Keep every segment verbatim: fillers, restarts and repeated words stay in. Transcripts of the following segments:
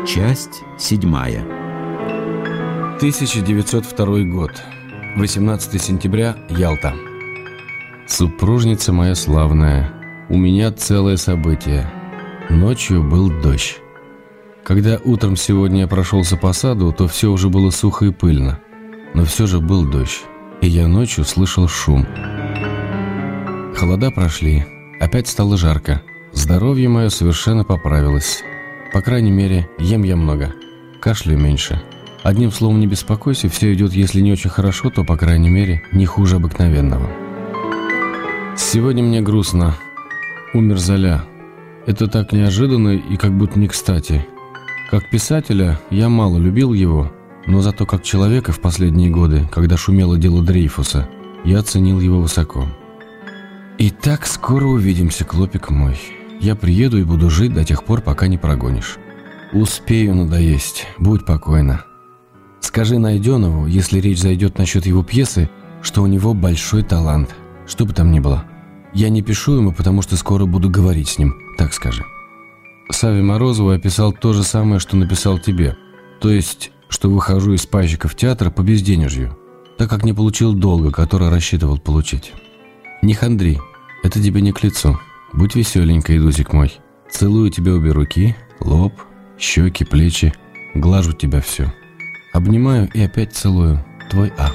Часть седьмая. тысяча девятьсот второй год. восемнадцатое сентября. Ялта. Супружница моя славная, у меня целое событие. Ночью был дождь. Когда утром сегодня я прошелся по саду, то все уже было сухо и пыльно. Но все же был дождь, и я ночью слышал шум. Холода прошли, опять стало жарко. Здоровье мое совершенно поправилось. По крайней мере, ем я много, кашляю меньше. Одним словом, не беспокойся, все идет, если не очень хорошо, то, по крайней мере, не хуже обыкновенного. Сегодня мне грустно. Умер Золя. Это так неожиданно и как будто не кстати. Как писателя я мало любил его, но зато как человека в последние годы, когда шумело дело Дрейфуса, я оценил его высоко. Итак, скоро увидимся, Клопик мой. Я приеду и буду жить до тех пор, пока не прогонишь. Успею надоесть, будь покойна. Скажи Найденову, если речь зайдет насчет его пьесы, что у него большой талант, что бы там ни было. Я не пишу ему, потому что скоро буду говорить с ним, так скажи. Саве Морозову описал то же самое, что написал тебе. То есть, что выхожу из пайщиков театра по безденежью, так как не получил долга, который рассчитывал получить. Не хандри, это тебе не к лицу. Будь веселенькой, Дусик мой. Целую тебя обе руки, лоб, щеки, плечи. Глажу тебя все. Обнимаю и опять целую. Твой А.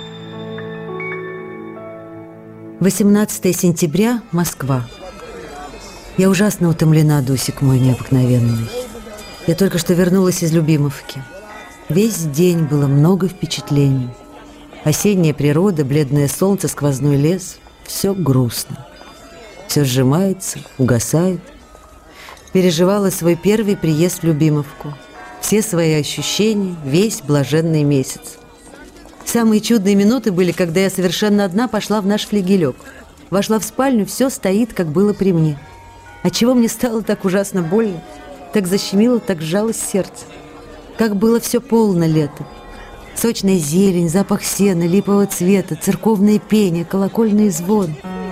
восемнадцатое сентября, Москва. Я ужасно утомлена, Дусик мой необыкновенный. Я только что вернулась из Любимовки. Весь день было много впечатлений. Осенняя природа, бледное солнце, сквозной лес. Все грустно. Все сжимается, угасает. Переживала свой первый приезд в Любимовку. Все свои ощущения, весь блаженный месяц. Самые чудные минуты были, когда я совершенно одна пошла в наш флигелек. Вошла в спальню, все стоит, как было при мне. Отчего мне стало так ужасно больно, так защемило, так сжалось сердце. Как было все полно лето. Сочная зелень, запах сена, липового цвета, церковное пение, колокольный звон.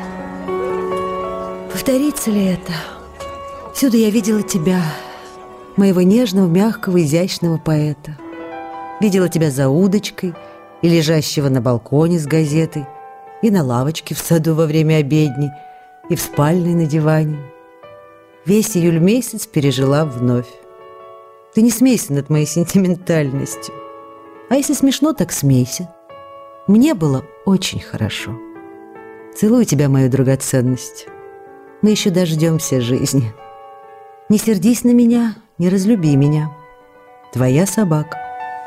Повторится ли это? Всюду я видела тебя, моего нежного, мягкого, изящного поэта. Видела тебя за удочкой и лежащего на балконе с газетой, и на лавочке в саду во время обедни, и в спальне на диване. Весь июль месяц пережила вновь. Ты не смейся над моей сентиментальностью. А если смешно, так смейся. Мне было очень хорошо. Целую тебя, мою драгоценность. Мы еще дождемся жизни. Не сердись на меня, не разлюби меня. Твоя собака.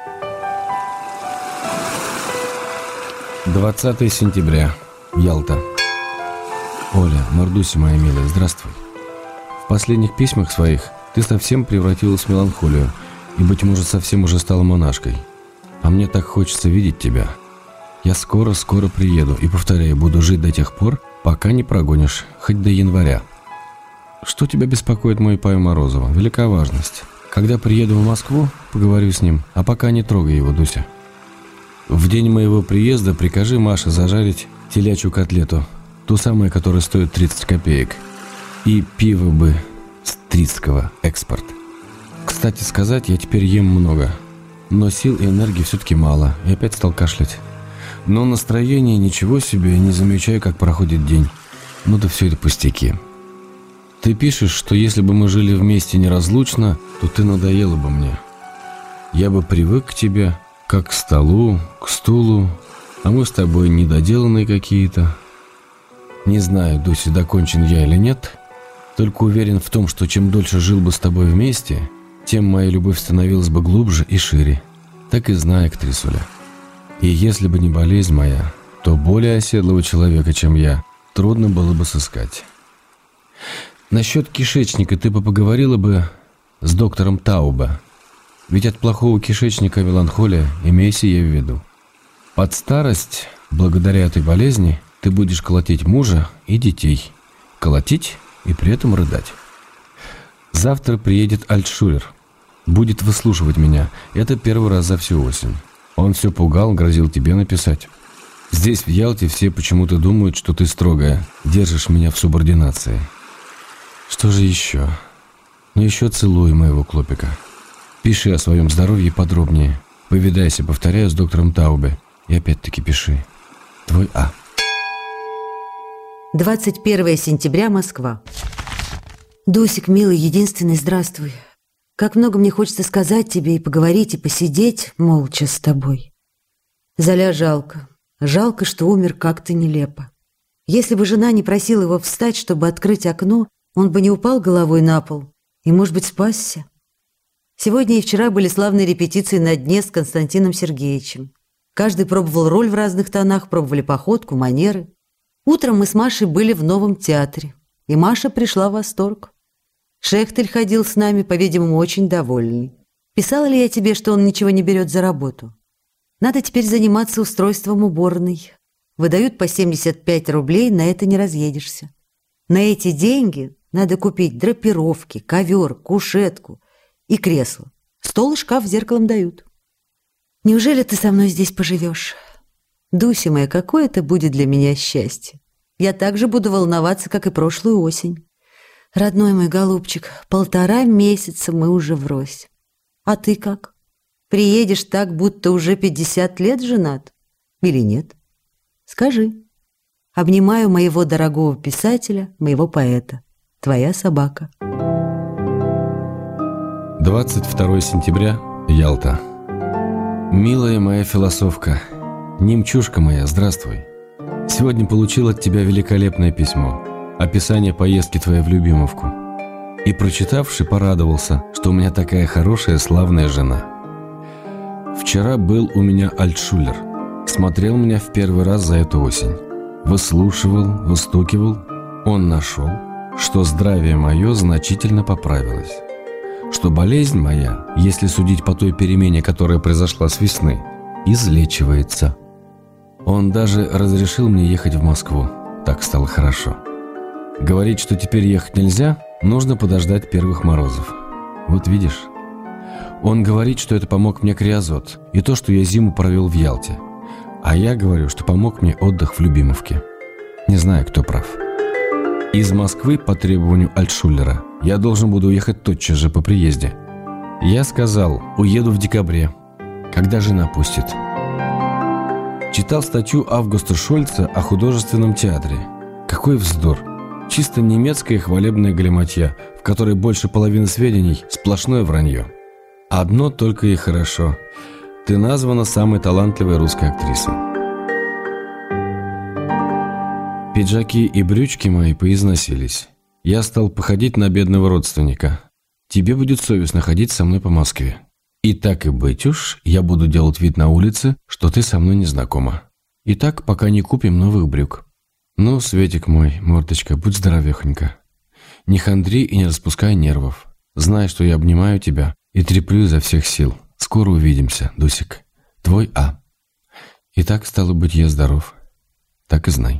двадцатое сентября. Ялта. Оля, Мордуся моя милая, здравствуй. В последних письмах своих ты совсем превратилась в меланхолию и, быть может, совсем уже стала монашкой. А мне так хочется видеть тебя. Я скоро-скоро приеду и, повторяю, буду жить до тех пор, пока не прогонишь, хоть до января. Что тебя беспокоит мой Павел Морозова? Велика важность. Когда приеду в Москву, поговорю с ним, а пока не трогай его, Дуся. В день моего приезда прикажи Маше зажарить телячью котлету, ту самую, которая стоит тридцать копеек, и пиво бы Стритского, экспорт. Кстати сказать, я теперь ем много, но сил и энергии все-таки мало, и опять стал кашлять. Но настроение ничего себе, не замечаю, как проходит день. Ну да все это пустяки. Ты пишешь, что если бы мы жили вместе неразлучно, то ты надоела бы мне. Я бы привык к тебе, как к столу, к стулу, а мы с тобой недоделанные какие-то. Не знаю, Дуся, докончен я или нет, только уверен в том, что чем дольше жил бы с тобой вместе, тем моя любовь становилась бы глубже и шире. Так и знай, актрисуля. И если бы не болезнь моя, то более оседлого человека, чем я, трудно было бы сыскать. Насчет кишечника ты бы поговорила бы с доктором Тауба. Ведь от плохого кишечника меланхолия, имей сие в виду. Под старость, благодаря этой болезни, ты будешь колотить мужа и детей. Колотить и при этом рыдать. Завтра приедет Альтшулер. Будет выслушивать меня. Это первый раз за всю осень. Он все пугал, грозил тебе написать. Здесь, в Ялте, все почему-то думают, что ты строгая, держишь меня в субординации. Что же еще? Ну еще целуй моего Клопика. Пиши о своем здоровье подробнее. Повидайся, повторяю, с доктором Таубе. И опять-таки пиши. Твой А. двадцать первое сентября, Москва. Дусик, милый, единственный, здравствуй. Как много мне хочется сказать тебе и поговорить, и посидеть молча с тобой. Золя жалко. Жалко, что умер как-то нелепо. Если бы жена не просила его встать, чтобы открыть окно, он бы не упал головой на пол и, может быть, спасся. Сегодня и вчера были славные репетиции на дне с Константином Сергеевичем. Каждый пробовал роль в разных тонах, пробовали походку, манеры. Утром мы с Машей были в Новом театре, и Маша пришла в восторг. Шехтель ходил с нами, по-видимому, очень довольный. Писала ли я тебе, что он ничего не берет за работу? Надо теперь заниматься устройством уборной. Выдают по семьдесят пять рублей, на это не разъедешься. На эти деньги надо купить драпировки, ковер, кушетку и кресло. Стол и шкаф с зеркалом дают. Неужели ты со мной здесь поживешь? Дуся моя, какое это будет для меня счастье. Я так же буду волноваться, как и прошлую осень. Родной мой голубчик, полтора месяца мы уже врозь. А ты как? Приедешь так, будто уже пятьдесят лет женат? Или нет? Скажи. Обнимаю моего дорогого писателя, моего поэта. Твоя собака. двадцать второе сентября, Ялта. Милая моя философка, немчушка моя, здравствуй. Сегодня получил от тебя великолепное письмо. Описание поездки твоей в Любимовку. И, прочитавши, порадовался, что у меня такая хорошая, славная жена. Вчера был у меня Альтшулер. Смотрел меня в первый раз за эту осень. Выслушивал, выстукивал. Он нашел, что здравие мое значительно поправилось. Что болезнь моя, если судить по той перемене, которая произошла с весны, излечивается. Он даже разрешил мне ехать в Москву. Так стало хорошо. Говорит, что теперь ехать нельзя, нужно подождать первых морозов. Вот видишь. Он говорит, что это помог мне криозот и то, что я зиму провел в Ялте. А я говорю, что помог мне отдых в Любимовке. Не знаю, кто прав. Из Москвы по требованию Альтшулера я должен буду уехать тотчас же по приезде. Я сказал, уеду в декабре, когда жена пустит. Читал статью Августа Шольца о художественном театре. Какой вздор! Чисто немецкая хвалебная галиматья, в которой больше половины сведений – сплошное вранье. Одно только и хорошо. Ты названа самой талантливой русской актрисой. Пиджаки и брючки мои поизносились. Я стал походить на бедного родственника. Тебе будет совестно ходить со мной по Москве. И так и быть уж, я буду делать вид на улице, что ты со мной не знакома. И так, пока не купим новых брюк. Ну, Светик мой, мордочка, будь здоровехонька. Не хандри и не распускай нервов. Знай, что я обнимаю тебя и треплю изо всех сил. Скоро увидимся, Дусик. Твой А. И так, стало быть, я здоров. Так и знай.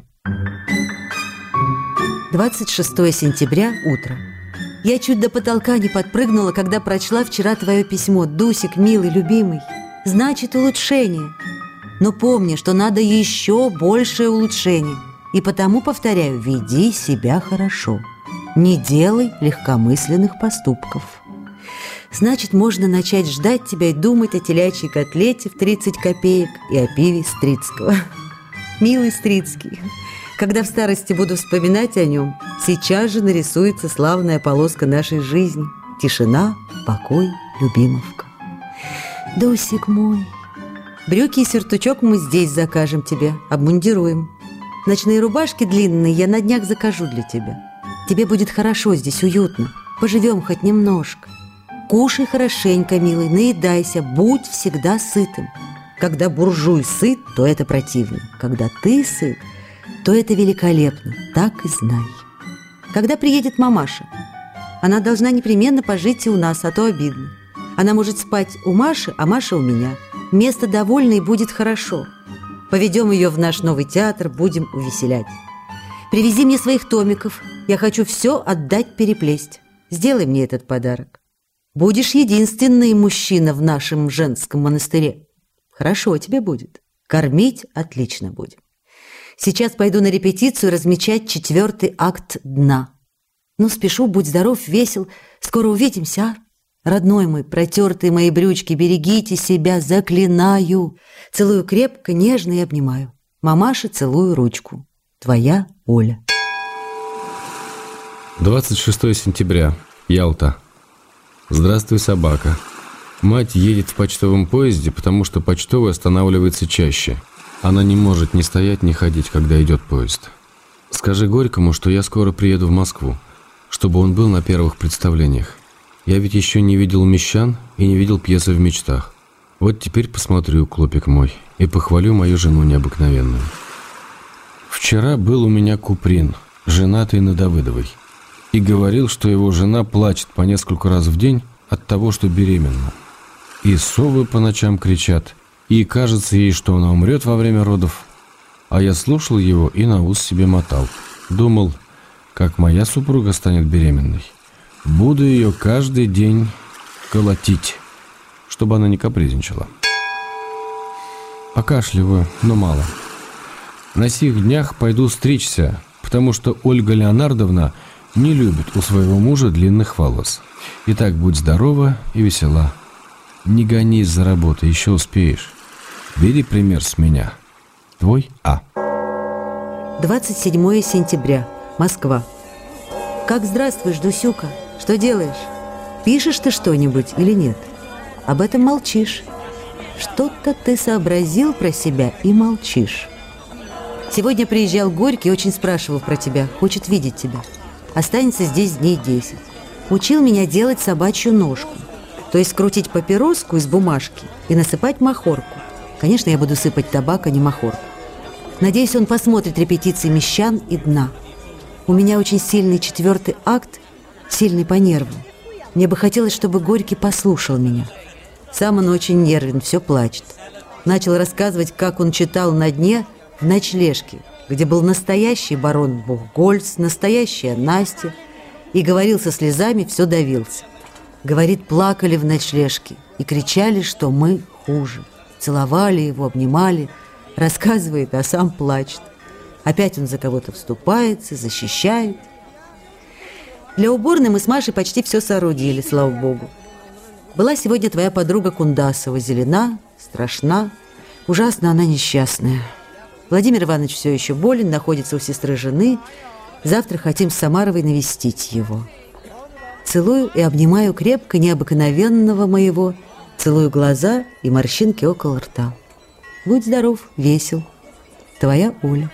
двадцать шестое сентября, утро. Я чуть до потолка не подпрыгнула, когда прочла вчера твое письмо. Дусик, милый, любимый. Значит, улучшение. Но помни, что надо еще большее улучшение. И потому, повторяю, веди себя хорошо. Не делай легкомысленных поступков. Значит, можно начать ждать тебя и думать о телячьей котлете в тридцать копеек и о пиве Стрицкого. Милый Стрицкий, когда в старости буду вспоминать о нем, сейчас же нарисуется славная полоска нашей жизни. Тишина, покой, Любимовка. Дусик мой, брюки и сюртучок мы здесь закажем тебе, обмундируем. Ночные рубашки длинные я на днях закажу для тебя. Тебе будет хорошо здесь, уютно. Поживем хоть немножко. Кушай хорошенько, милый, наедайся, будь всегда сытым. Когда буржуй сыт, то это противно. Когда ты сыт, то это великолепно. Так и знай. Когда приедет мамаша, она должна непременно пожить и у нас, а то обидно. Она может спать у Маши, а Маша у меня. Место довольно и будет хорошо. Поведем ее в наш новый театр, будем увеселять. Привези мне своих томиков. Я хочу все отдать переплесть. Сделай мне этот подарок. Будешь единственный мужчина в нашем женском монастыре. Хорошо тебе будет. Кормить отлично будем. Сейчас пойду на репетицию размечать четвертый акт «Дна». Ну, спешу, будь здоров, весел. Скоро увидимся, а? Родной мой, протертые мои брючки, берегите себя, заклинаю. Целую крепко, нежно и обнимаю. Мамаше целую ручку. Твоя Оля. двадцать шестое сентября. Ялта. Здравствуй, собака. Мать едет в почтовом поезде, потому что почтовый останавливается чаще. Она не может ни стоять, ни ходить, когда идет поезд. Скажи Горькому, что я скоро приеду в Москву, чтобы он был на первых представлениях. Я ведь еще не видел «Мещан» и не видел пьесы «В мечтах». Вот теперь посмотрю, клопик мой, и похвалю мою жену необыкновенную. Вчера был у меня Куприн, женатый на Давыдовой, и говорил, что его жена плачет по несколько раз в день от того, что беременна. И совы по ночам кричат, и кажется ей, что она умрет во время родов. А я слушал его и на ус себе мотал. Думал, как моя супруга станет беременной. Буду ее каждый день колотить, чтобы она не капризничала. Покашливаю, но мало. На сих днях пойду стричься, потому что Ольга Леонардовна не любит у своего мужа длинных волос. Итак, будь здорова и весела. Не гонись за работой, еще успеешь. Бери пример с меня. Твой А. двадцать седьмое сентября. Москва. Как здравствуешь, Дусюка? Что делаешь? Пишешь ты что-нибудь или нет? Об этом молчишь. Что-то ты сообразил про себя и молчишь. Сегодня приезжал Горький и очень спрашивал про тебя, хочет видеть тебя. Останется здесь дней десять. Учил меня делать собачью ножку, то есть скрутить папироску из бумажки и насыпать махорку. Конечно, я буду сыпать табак, а не махорку. Надеюсь, он посмотрит репетиции «Мещан» и «Дна». У меня очень сильный четвертый акт, сильный по нервам. Мне бы хотелось, чтобы Горький послушал меня. Сам он очень нервен, все плачет. Начал рассказывать, как он читал на дне в ночлежке, где был настоящий барон Бухгольц, настоящая Настя, и говорил со слезами, все давился. Говорит, плакали в ночлежке и кричали, что мы хуже. Целовали его, обнимали, рассказывает, а сам плачет. Опять он за кого-то вступается, защищает. Для уборной мы с Машей почти все соорудили, слава богу. Была сегодня твоя подруга Кундасова, зелена, страшна, ужасно она несчастная. Владимир Иванович все еще болен, находится у сестры жены. Завтра хотим с Самаровой навестить его. Целую и обнимаю крепко необыкновенного моего, целую глаза и морщинки около рта. Будь здоров, весел. Твоя Оля.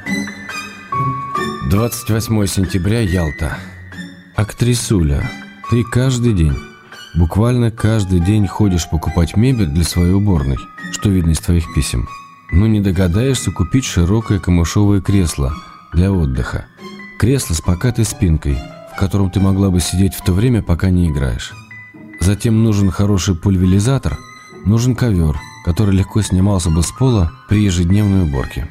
двадцать восьмое сентября. Ялта. Актрисуля, ты каждый день, буквально каждый день ходишь покупать мебель для своей уборной, что видно из твоих писем. Но не догадаешься купить широкое камышовое кресло для отдыха. Кресло с покатой спинкой, в котором ты могла бы сидеть в то время, пока не играешь. Затем нужен хороший пульверизатор, нужен ковер, который легко снимался бы с пола при ежедневной уборке.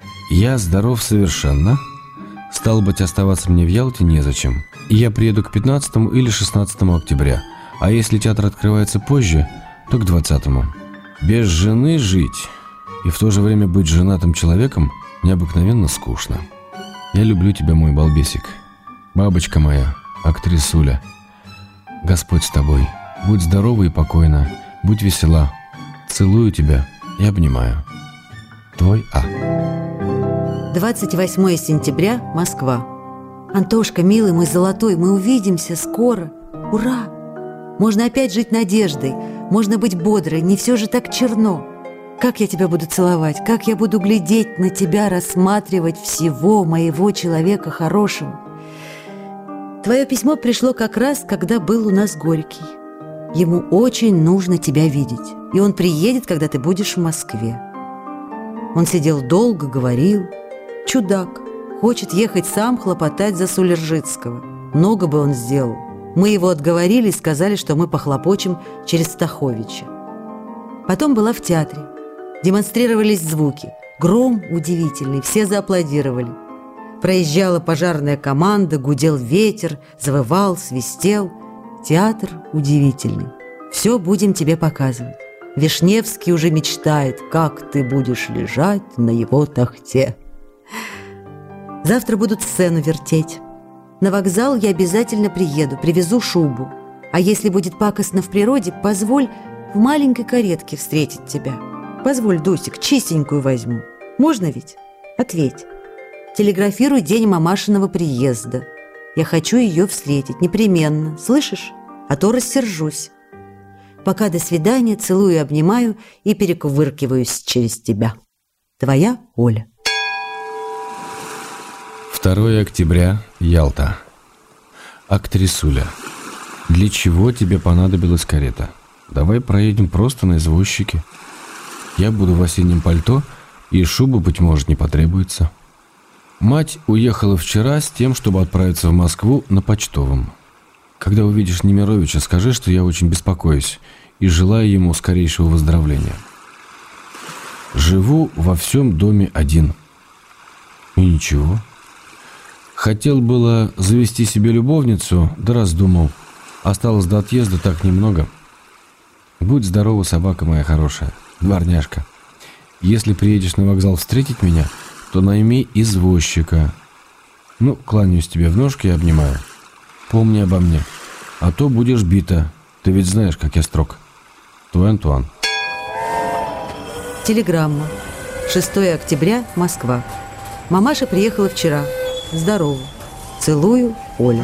Я здоров совершенно. Стало быть, оставаться мне в Ялте незачем. И я приеду к пятнадцатому или шестнадцатому октября. А если театр открывается позже, то к двадцатому. Без жены жить и в то же время быть женатым человеком необыкновенно скучно. Я люблю тебя, мой балбесик. Бабочка моя, актрисуля. Господь с тобой. Будь здорова и покойна. Будь весела. Целую тебя и обнимаю. Твой А. двадцать восьмое сентября. Москва. Антошка, милый мой золотой, мы увидимся скоро. Ура! Можно опять жить надеждой. Можно быть бодрой. Не все же так черно. Как я тебя буду целовать? Как я буду глядеть на тебя, рассматривать всего моего человека хорошего? Твое письмо пришло как раз, когда был у нас Горький. Ему очень нужно тебя видеть, и он приедет, когда ты будешь в Москве. Он сидел долго, говорил. Чудак, хочет ехать сам хлопотать за Сулержицкого. Много бы он сделал. Мы его отговорили и сказали, что мы похлопочем через Стаховича. Потом была в театре. Демонстрировались звуки. Гром удивительный, все зааплодировали. Проезжала пожарная команда, гудел ветер, завывал, свистел. Театр удивительный. Все будем тебе показывать. Вишневский уже мечтает, как ты будешь лежать на его тахте. Завтра будут сцену вертеть. На вокзал я обязательно приеду, привезу шубу. А если будет пакостно в природе, позволь в маленькой каретке встретить тебя. Позволь, Дусик, чистенькую возьму. Можно ведь? Ответь. Телеграфируй день мамашиного приезда. Я хочу ее встретить непременно, слышишь? А то рассержусь. Пока до свидания, целую, обнимаю и перекувыркиваюсь через тебя. Твоя Оля. второе октября, Ялта. Актрисуля. Для чего тебе понадобилась карета? Давай проедем просто на извозчике. Я буду в осеннем пальто, и шуба, быть может, не потребуется. Мать уехала вчера с тем, чтобы отправиться в Москву на почтовом. Когда увидишь Немировича, скажи, что я очень беспокоюсь и желаю ему скорейшего выздоровления. Живу во всем доме один. И ничего. Хотел было завести себе любовницу, да раздумал. Осталось до отъезда так немного. Будь здорова, собака моя хорошая, дворняжка. Если приедешь на вокзал встретить меня, то найми извозчика. Ну, кланяюсь тебе в ножки и обнимаю. Помни обо мне, а то будешь бита. Ты ведь знаешь, как я строг. Твой Антуан. Телеграмма. шестое октября, Москва. Мамаша приехала вчера. Здорово. Целую, Оля.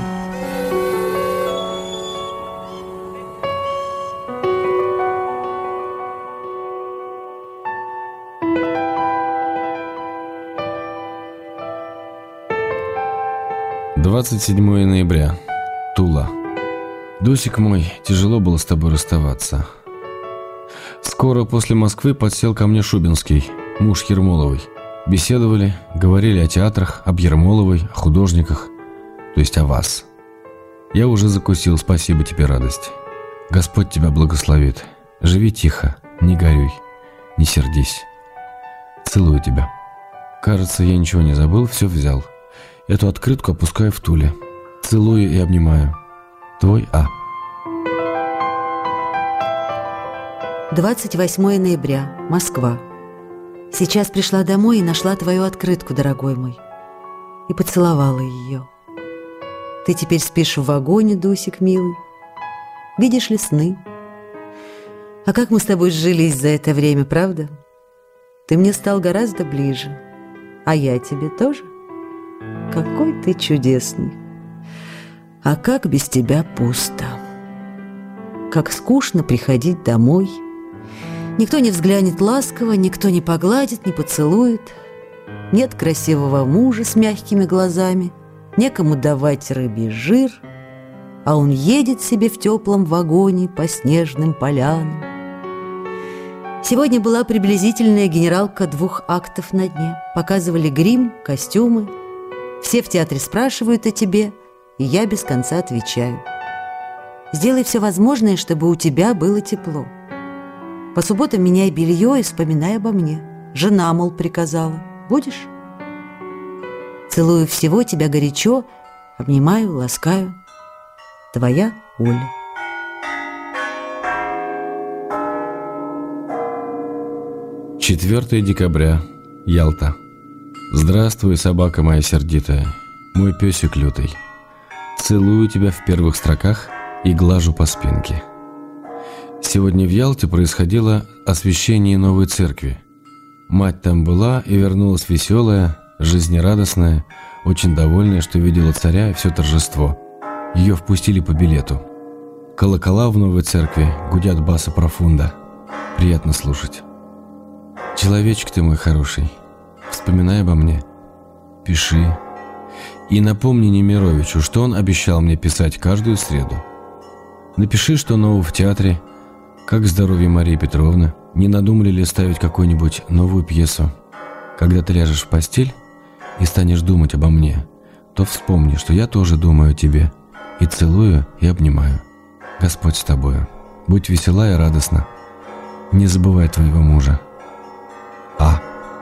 двадцать седьмое ноября. Тула. Дусик мой, тяжело было с тобой расставаться. Скоро после Москвы подсел ко мне Шубинский, муж Ермоловой. Беседовали, говорили о театрах, об Ермоловой, о художниках, то есть о вас. Я уже закусил, спасибо тебе, радость. Господь тебя благословит. Живи тихо, не горюй, не сердись. Целую тебя. Кажется, я ничего не забыл, все взял. Эту открытку опускаю в Туле. Целую и обнимаю. Твой А. двадцать восьмое ноября, Москва. Сейчас пришла домой и нашла твою открытку, дорогой мой, и поцеловала ее. Ты теперь спишь в вагоне, Дусик, милый. Видишь ли сны? А как мы с тобой сжились за это время, правда? Ты мне стал гораздо ближе, а я тебе тоже. Какой ты чудесный. А как без тебя пусто. Как скучно приходить домой. Никто не взглянет ласково, никто не погладит, не поцелует. Нет красивого мужа с мягкими глазами, некому давать рыбий жир, а он едет себе в теплом вагоне по снежным полянам. Сегодня была приблизительная генералка двух актов на дне. Показывали грим, костюмы. Все в театре спрашивают о тебе, и я без конца отвечаю. Сделай все возможное, чтобы у тебя было тепло. По субботам меняй белье и вспоминай обо мне. Жена, мол, приказала. Будешь? Целую всего тебя горячо, обнимаю, ласкаю. Твоя Оля. четвёртое декабря. Ялта. Здравствуй, собака моя сердитая, мой песик лютый. Целую тебя в первых строках и глажу по спинке. Сегодня в Ялте происходило освящение новой церкви. Мать там была и вернулась веселая, жизнерадостная, очень довольная, что видела царя и все торжество. Ее впустили по билету. Колокола в новой церкви гудят баса профунда. Приятно слушать. Человечек ты мой хороший, вспоминай обо мне, пиши. И напомни Немировичу, что он обещал мне писать каждую среду. Напиши, что нового в театре, как здоровье Марии Петровны, не надумали ли ставить какую-нибудь новую пьесу. Когда ты ляжешь в постель и станешь думать обо мне, то вспомни, что я тоже думаю о тебе, и целую, и обнимаю. Господь с тобою. Будь весела и радостна. Не забывай твоего мужа. А.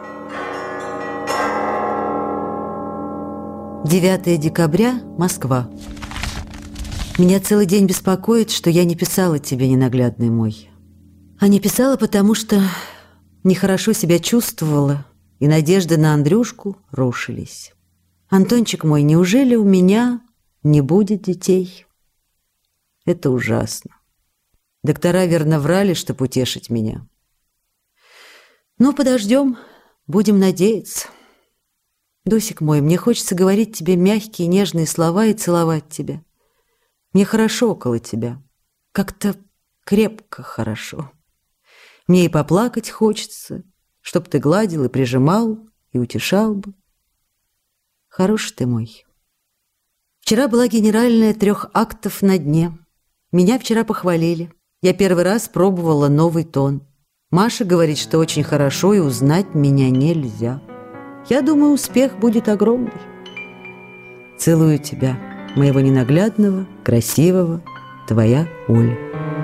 девятое декабря, Москва. Меня целый день беспокоит, что я не писала тебе, ненаглядный мой. А не писала, потому что нехорошо себя чувствовала, и надежды на Андрюшку рушились. Антончик мой, неужели у меня не будет детей? Это ужасно. Доктора верно врали, чтоб утешить меня. Но подождем, будем надеяться. Дусик мой, мне хочется говорить тебе мягкие, нежные слова и целовать тебя. Мне хорошо около тебя. Как-то крепко хорошо. Мне и поплакать хочется, чтоб ты гладил и прижимал, и утешал бы. Хороший ты мой. Вчера была генеральная трех актов на дне. Меня вчера похвалили. Я первый раз пробовала новый тон. Маша говорит, что очень хорошо, и узнать меня нельзя. Я думаю, успех будет огромный. Целую тебя, моего ненаглядного, красивого, твоя Оля.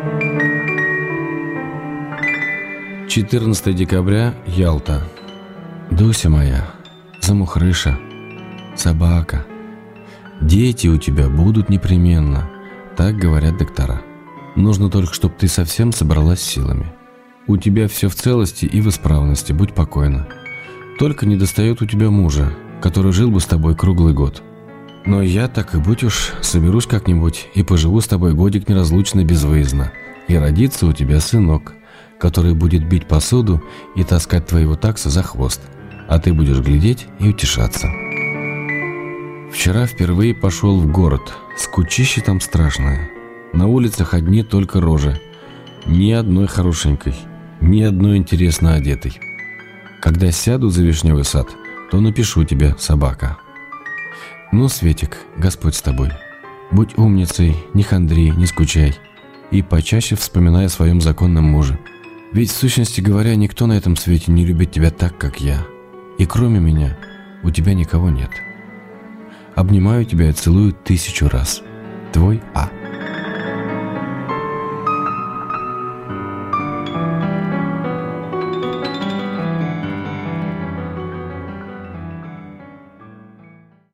четырнадцатого декабря, Ялта. Дуся моя, замухрыша, собака. Дети у тебя будут непременно, так говорят доктора. Нужно только, чтобы ты совсем собралась силами. У тебя все в целости и в исправности, будь покойна. Только не достает у тебя мужа, который жил бы с тобой круглый год. Но я, так и будь уж, соберусь как-нибудь и поживу с тобой годик неразлучно безвыездно. И родится у тебя сынок, который будет бить посуду и таскать твоего такса за хвост, а ты будешь глядеть и утешаться. Вчера впервые пошел в город, скучище там страшное. На улицах одни только рожи, ни одной хорошенькой, ни одной интересно одетой. Когда сяду за вишневый сад, то напишу тебе, собака. Ну, Светик, Господь с тобой. Будь умницей, не хандри, не скучай. И почаще вспоминай о своем законном муже. Ведь, в сущности говоря, никто на этом свете не любит тебя так, как я. И кроме меня у тебя никого нет. Обнимаю тебя и целую тысячу раз. Твой А.